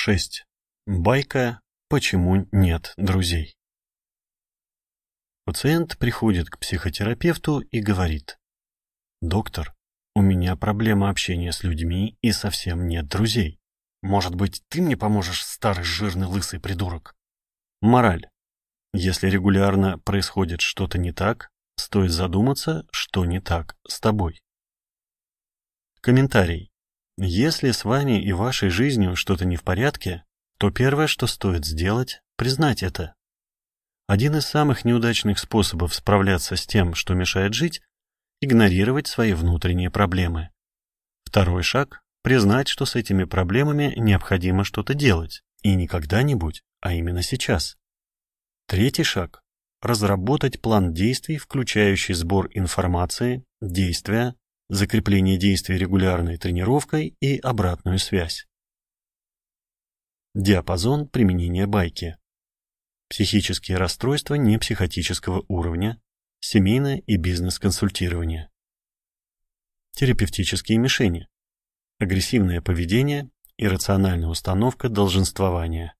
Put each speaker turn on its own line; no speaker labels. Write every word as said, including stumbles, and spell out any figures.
шесть. Байка «Почему нет друзей?». Пациент приходит к психотерапевту и говорит: «Доктор, у меня проблема общения с людьми и совсем нет друзей. Может быть, ты мне поможешь, старый жирный лысый придурок?» Мораль. Если регулярно происходит что-то не так, стоит задуматься, что не так с тобой. Комментарий. Если с вами и вашей жизнью что-то не в порядке, то первое, что стоит сделать, признать это. Один из самых неудачных способов справляться с тем, что мешает жить, игнорировать свои внутренние проблемы. Второй шаг – признать, что с этими проблемами необходимо что-то делать, и не когда-нибудь, а именно сейчас. Третий шаг – разработать план действий, включающий сбор информации, действия, закрепление действий регулярной тренировкой и обратную связь. Диапазон применения байки. Психические расстройства непсихотического уровня, семейное и бизнес-консультирование. Терапевтические мишени. Агрессивное поведение, иррациональная установка долженствования.